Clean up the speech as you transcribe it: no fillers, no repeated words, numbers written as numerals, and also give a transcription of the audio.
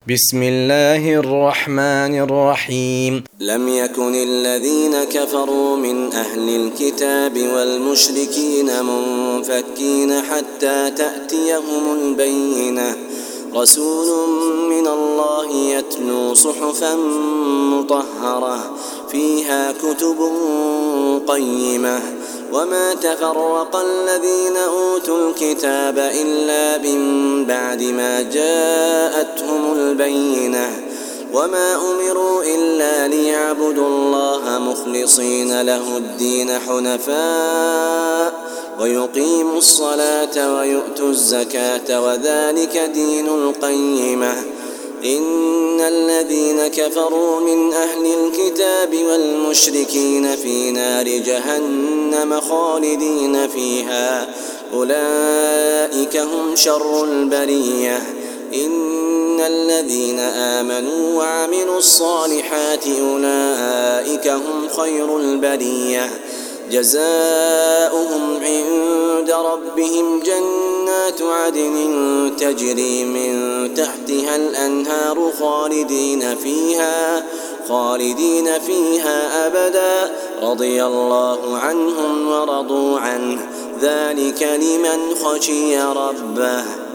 بسم الله الرحمن الرحيم. لم يكن الذين كفروا من أهل الكتاب والمشركين منفكين حتى تأتيهم البينة، رسول من الله يتلو صحفا مطهرة فيها كتب قيمة، وما تفرق الذين أوتوا الكتاب إلا من بعد ما جاءتهم البينة، وما أمروا إلا ليعبدوا الله مخلصين له الدين حنفاء ويقيموا الصلاة ويؤتوا الزكاة وذلك دين القيمة. إن الذين كفروا من أهل الكتاب والمشركين في نار جهنم خالدين فيها، أولئك هم شر البرية. إن الذين آمنوا وعملوا الصالحات أولئك هم خير البرية، جزاؤهم عند ربهم جنات عدن تجري من تحتها الأنهار خالدين فيها أبدا، رضي الله عنهم ورضوا عنه، ذلك لمن خشي ربه.